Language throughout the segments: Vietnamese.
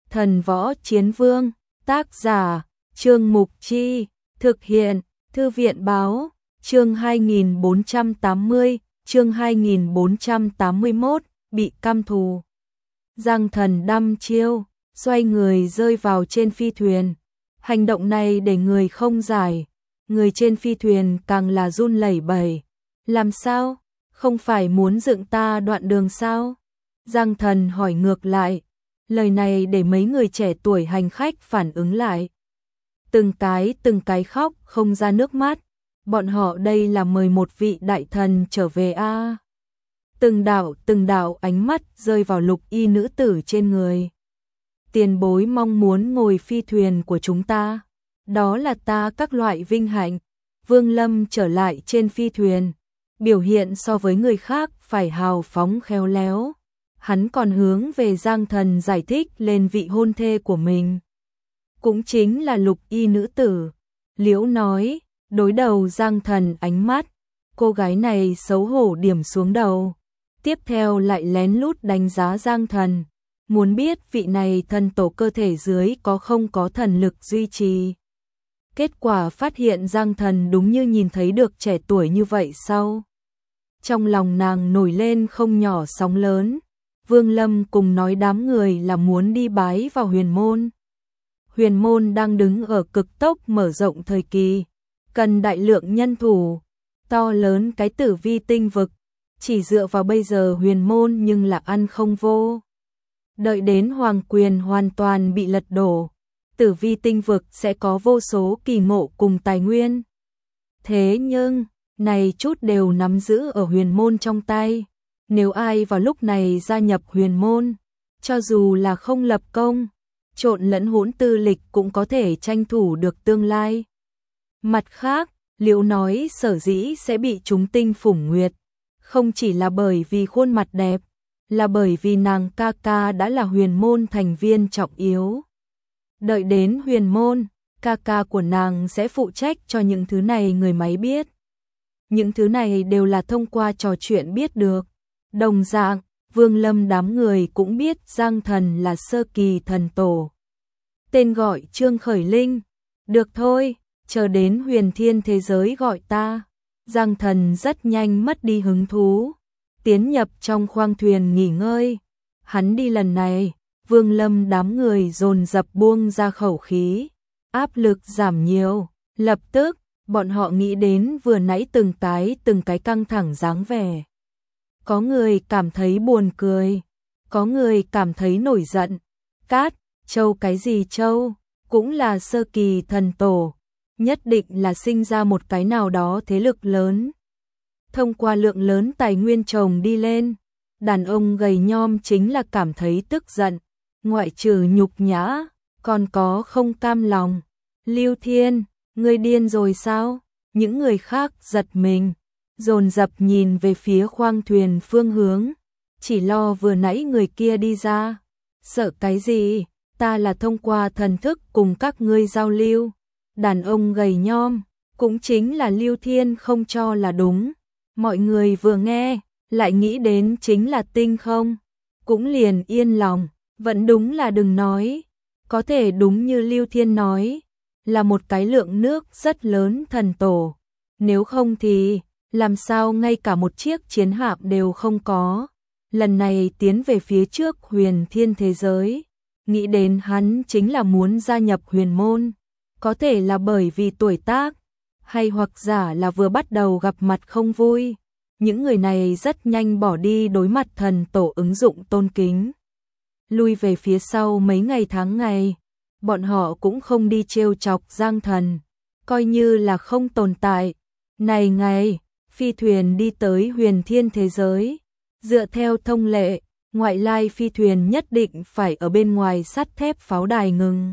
Thần Võ Chiến Vương, tác giả, Trương Mục Chi, thực hiện, Thư viện Báo, chương 2480, chương 2481, bị căm thù. Giang Thần đăm chiêu, xoay người rơi vào trên phi thuyền. Hành động này để người không giải, người trên phi thuyền càng là run lẩy bẩy. Làm sao? Không phải muốn dựng ta đoạn đường sao? Giang Thần hỏi ngược lại. Lời này để mấy người trẻ tuổi hành khách phản ứng lại. Từng cái khóc không ra nước mắt. Bọn họ đây là mời một vị đại thần trở về a. Từng đạo ánh mắt rơi vào lục y nữ tử trên người. Tiền bối mong muốn ngồi phi thuyền của chúng ta. Đó là ta các loại vinh hạnh. Vương Lâm trở lại trên phi thuyền. Biểu hiện so với người khác phải hào phóng khéo léo. Hắn còn hướng về Giang Thần giải thích lên vị hôn thê của mình. Cũng chính là lục y nữ tử. Liễu nói, đối đầu Giang Thần ánh mắt. Cô gái này xấu hổ điểm xuống đầu. Tiếp theo lại lén lút đánh giá Giang Thần. Muốn biết vị này thần tổ cơ thể dưới có không có thần lực duy trì. Kết quả phát hiện Giang Thần đúng như nhìn thấy được trẻ tuổi như vậy sau. Trong lòng nàng nổi lên không nhỏ sóng lớn. Vương Lâm cùng nói đám người là muốn đi bái vào huyền môn. Huyền môn đang đứng ở cực tốc mở rộng thời kỳ. Cần đại lượng nhân thủ. To lớn cái tử vi tinh vực. Chỉ dựa vào bây giờ huyền môn nhưng là ăn không vô. Đợi đến hoàng quyền hoàn toàn bị lật đổ. Tử vi tinh vực sẽ có vô số kỳ mộ cùng tài nguyên. Thế nhưng, này chút đều nắm giữ ở huyền môn trong tay. Nếu ai vào lúc này gia nhập huyền môn, cho dù là không lập công, trộn lẫn hỗn tư lịch cũng có thể tranh thủ được tương lai. Mặt khác, Liễu nói sở dĩ sẽ bị chúng tinh phủng nguyệt, không chỉ là bởi vì khuôn mặt đẹp, là bởi vì nàng ca ca đã là huyền môn thành viên trọng yếu. Đợi đến huyền môn, ca ca của nàng sẽ phụ trách cho những thứ này người máy biết. Những thứ này đều là thông qua trò chuyện biết được. Đồng dạng, Vương Lâm đám người cũng biết Giang Thần là sơ kỳ thần tổ. Tên gọi Trương Khởi Linh. Được thôi, chờ đến huyền thiên thế giới gọi ta. Giang Thần rất nhanh mất đi hứng thú. Tiến nhập trong khoang thuyền nghỉ ngơi. Hắn đi lần này, Vương Lâm đám người dồn dập buông ra khẩu khí. Áp lực giảm nhiều. Lập tức, bọn họ nghĩ đến vừa nãy từng cái căng thẳng dáng vẻ. Có người cảm thấy buồn cười, có người cảm thấy nổi giận. Cát, Châu cái gì Châu, cũng là sơ kỳ thần tổ, nhất định là sinh ra một cái nào đó thế lực lớn. Thông qua lượng lớn tài nguyên trồng đi lên, đàn ông gầy nhom chính là cảm thấy tức giận, ngoại trừ nhục nhã, còn có không cam lòng. Lưu Thiên, ngươi điên rồi sao? Những người khác giật mình. Dồn dập nhìn về phía khoang thuyền phương hướng, chỉ lo vừa nãy người kia đi ra. Sợ cái gì, ta là thông qua thần thức cùng các ngươi giao lưu. Đàn ông gầy nhom, cũng chính là Lưu Thiên không cho là đúng. Mọi người vừa nghe, lại nghĩ đến chính là tinh không. Cũng liền yên lòng, vẫn đúng là đừng nói. Có thể đúng như Lưu Thiên nói, là một cái lượng nước rất lớn thần tổ. Nếu không thì làm sao ngay cả một chiếc chiến hạm đều không có. Lần này tiến về phía trước huyền thiên thế giới, nghĩ đến hắn chính là muốn gia nhập huyền môn. Có thể là bởi vì tuổi tác, hay hoặc giả là vừa bắt đầu gặp mặt không vui. Những người này rất nhanh bỏ đi đối mặt thần tổ ứng dụng tôn kính. Lui về phía sau mấy ngày tháng ngày, bọn họ cũng không đi trêu chọc Giang Thần, coi như là không tồn tại. Này ngày, phi thuyền đi tới huyền thiên thế giới. Dựa theo thông lệ, ngoại lai phi thuyền nhất định phải ở bên ngoài sắt thép pháo đài ngừng.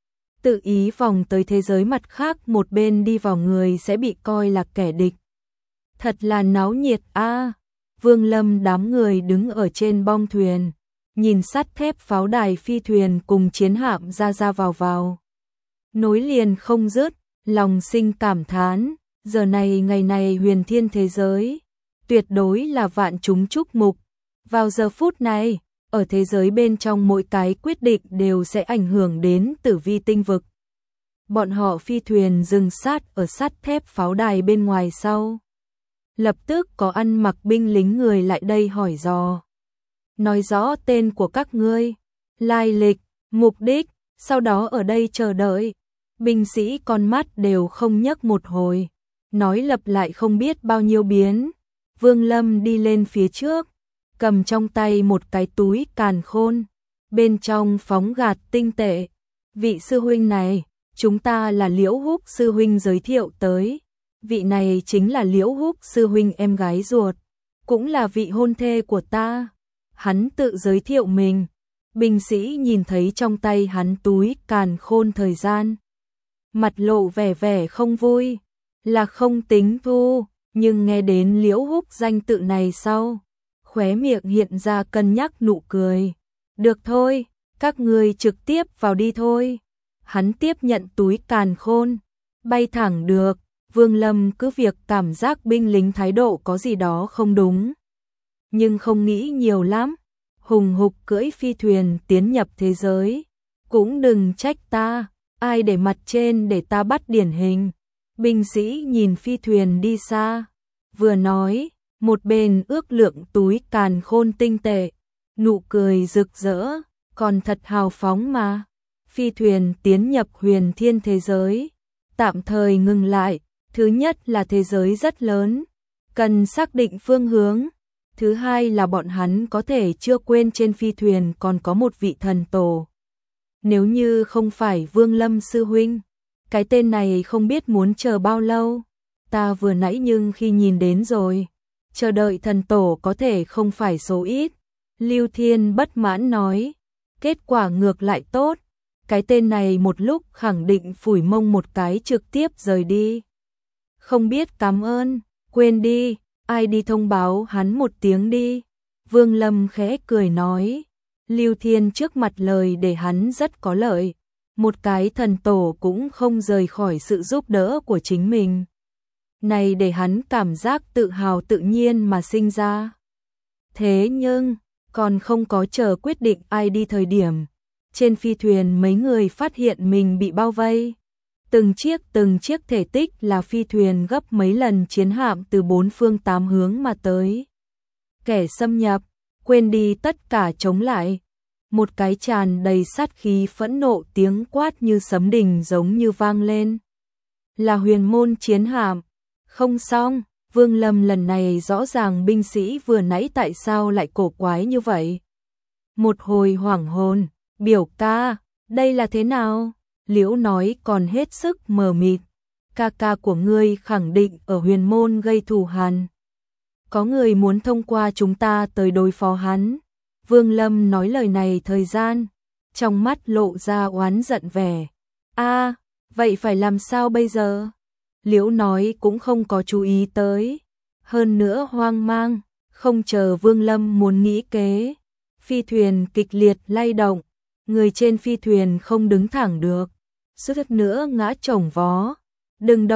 Tự ý vòng tới thế giới mặt khác một bên đi vào người sẽ bị coi là kẻ địch. Thật là náo nhiệt a. Vương Lâm đám người đứng ở trên bong thuyền, nhìn sắt thép pháo đài phi thuyền cùng chiến hạm ra vào. Nối liền không dứt, lòng sinh cảm thán. Giờ này ngày này huyền thiên thế giới, tuyệt đối là vạn chúng chúc mục. Vào giờ phút này, ở thế giới bên trong mỗi cái quyết định đều sẽ ảnh hưởng đến tử vi tinh vực. Bọn họ phi thuyền dừng sát ở sắt thép pháo đài bên ngoài sau. Lập tức có ăn mặc binh lính người lại đây hỏi dò. Nói rõ tên của các ngươi, lai lịch, mục đích, sau đó ở đây chờ đợi. Binh sĩ con mắt đều không nhấc một hồi, nói lặp lại không biết bao nhiêu biến. Vương Lâm đi lên phía trước, cầm trong tay một cái túi càn khôn, bên trong phóng gạt tinh tệ. Vị sư huynh này, chúng ta là Liễu Húc sư huynh giới thiệu tới. Vị này chính là Liễu Húc sư huynh em gái ruột, cũng là vị hôn thê của ta. Hắn tự giới thiệu mình. Binh sĩ nhìn thấy trong tay hắn túi càn khôn thời gian, mặt lộ vẻ vẻ không vui, là không tính thu, nhưng nghe đến Liễu Húc danh tự này sau, khóe miệng hiện ra cân nhắc nụ cười. Được thôi, các ngươi trực tiếp vào đi thôi. Hắn tiếp nhận túi càn khôn, bay thẳng được. Vương Lâm cứ việc cảm giác binh lính thái độ có gì đó không đúng, nhưng không nghĩ nhiều lắm, hùng hục cưỡi phi thuyền tiến nhập thế giới. Cũng đừng trách ta, ai để mặt trên để ta bắt điển hình. Binh sĩ nhìn phi thuyền đi xa, vừa nói, một bên ước lượng túi càn khôn tinh tệ, nụ cười rực rỡ, còn thật hào phóng mà. Phi thuyền tiến nhập huyền thiên thế giới, tạm thời ngừng lại. Thứ nhất là thế giới rất lớn, cần xác định phương hướng. Thứ hai là bọn hắn có thể chưa quên trên phi thuyền còn có một vị thần tổ. Nếu như không phải Vương Lâm sư huynh, cái tên này không biết muốn chờ bao lâu. Ta vừa nãy nhưng khi nhìn đến rồi, chờ đợi thần tổ có thể không phải số ít. Lưu Thiên bất mãn nói, kết quả ngược lại tốt. Cái tên này một lúc khẳng định phủi mông một cái trực tiếp rời đi. Không biết cảm ơn, quên đi, ai đi thông báo hắn một tiếng đi. Vương Lâm khẽ cười nói, Lưu Thiên trước mặt lời để hắn rất có lợi. Một cái thần tổ cũng không rời khỏi sự giúp đỡ của chính mình. Này để hắn cảm giác tự hào tự nhiên mà sinh ra. Thế nhưng, còn không có chờ quyết định ai đi thời điểm. Trên phi thuyền mấy người phát hiện mình bị bao vây. Từng chiếc thể tích là phi thuyền gấp mấy lần chiến hạm từ bốn phương tám hướng mà tới. Kẻ xâm nhập, quên đi tất cả chống lại. Một cái tràn đầy sát khí phẫn nộ tiếng quát như sấm đình giống như vang lên. Là huyền môn chiến hạm. Không xong, Vương Lâm lần này rõ ràng binh sĩ vừa nãy tại sao lại cổ quái như vậy. Một hồi hoảng hồn, biểu ca, đây là thế nào? Liễu nói còn hết sức mờ mịt. Ca ca của ngươi khẳng định ở huyền môn gây thù hằn. Có người muốn thông qua chúng ta tới đối phó hắn. Vương Lâm nói lời này thời gian, trong mắt lộ ra oán giận vẻ. Vậy phải làm sao bây giờ? Liễu nói cũng không có chú ý tới. Hơn nữa hoang mang, không chờ Vương Lâm muốn nghĩ kế. Phi thuyền kịch liệt lay động, người trên phi thuyền không đứng thẳng được. Suýt nữa ngã chồng vó. Đừng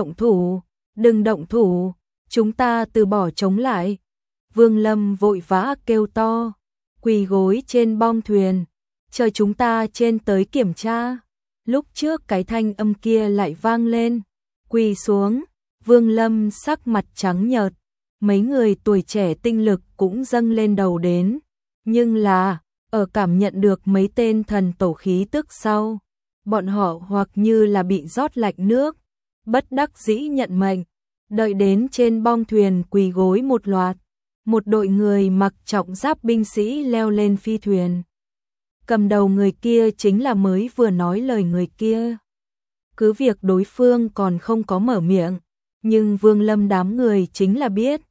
động thủ, chúng ta từ bỏ chống lại. Vương Lâm vội vã kêu to, quỳ gối trên bong thuyền, chờ chúng ta trên tới kiểm tra. Lúc trước cái thanh âm kia lại vang lên, quỳ xuống. Vương Lâm sắc mặt trắng nhợt, mấy người tuổi trẻ tinh lực cũng dâng lên đầu đến. Nhưng là, ở cảm nhận được mấy tên thần tổ khí tức sau, bọn họ hoặc như là bị rót lạnh nước, bất đắc dĩ nhận mệnh, đợi đến trên bong thuyền quỳ gối một loạt. Một đội người mặc trọng giáp binh sĩ leo lên phi thuyền. Cầm đầu người kia chính là mới vừa nói lời người kia. Cứ việc đối phương còn không có mở miệng, nhưng Vương Lâm đám người chính là biết.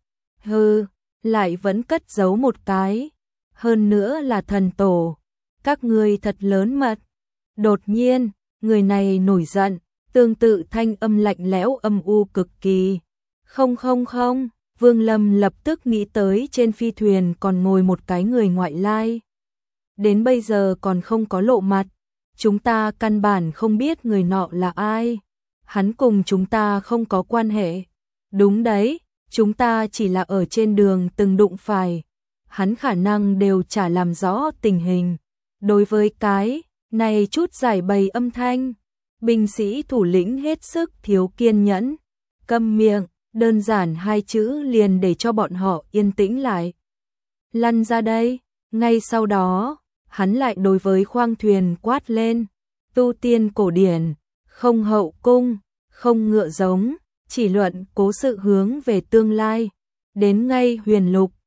Lại vẫn cất giấu một cái. Hơn nữa là thần tổ. Các ngươi thật lớn mật. Đột nhiên, người này nổi giận, tương tự thanh âm lạnh lẽo âm u cực kỳ. Không, Vương Lâm lập tức nghĩ tới trên phi thuyền còn ngồi một cái người ngoại lai. Đến bây giờ còn không có lộ mặt, chúng ta căn bản không biết người nọ là ai. Hắn cùng chúng ta không có quan hệ. Đúng đấy, chúng ta chỉ là ở trên đường từng đụng phải. hắn khả năng đều chả làm rõ tình hình. Đối với cái này chút giải bày âm thanh, binh sĩ thủ lĩnh hết sức thiếu kiên nhẫn, câm miệng, đơn giản hai chữ liền để cho bọn họ yên tĩnh lại. Lăn ra đây, ngay sau đó, hắn lại đối với khoang thuyền quát lên, tu tiên cổ điển, không hậu cung, không ngựa giống, chỉ luận cố sự hướng về tương lai, đến ngay huyền lục,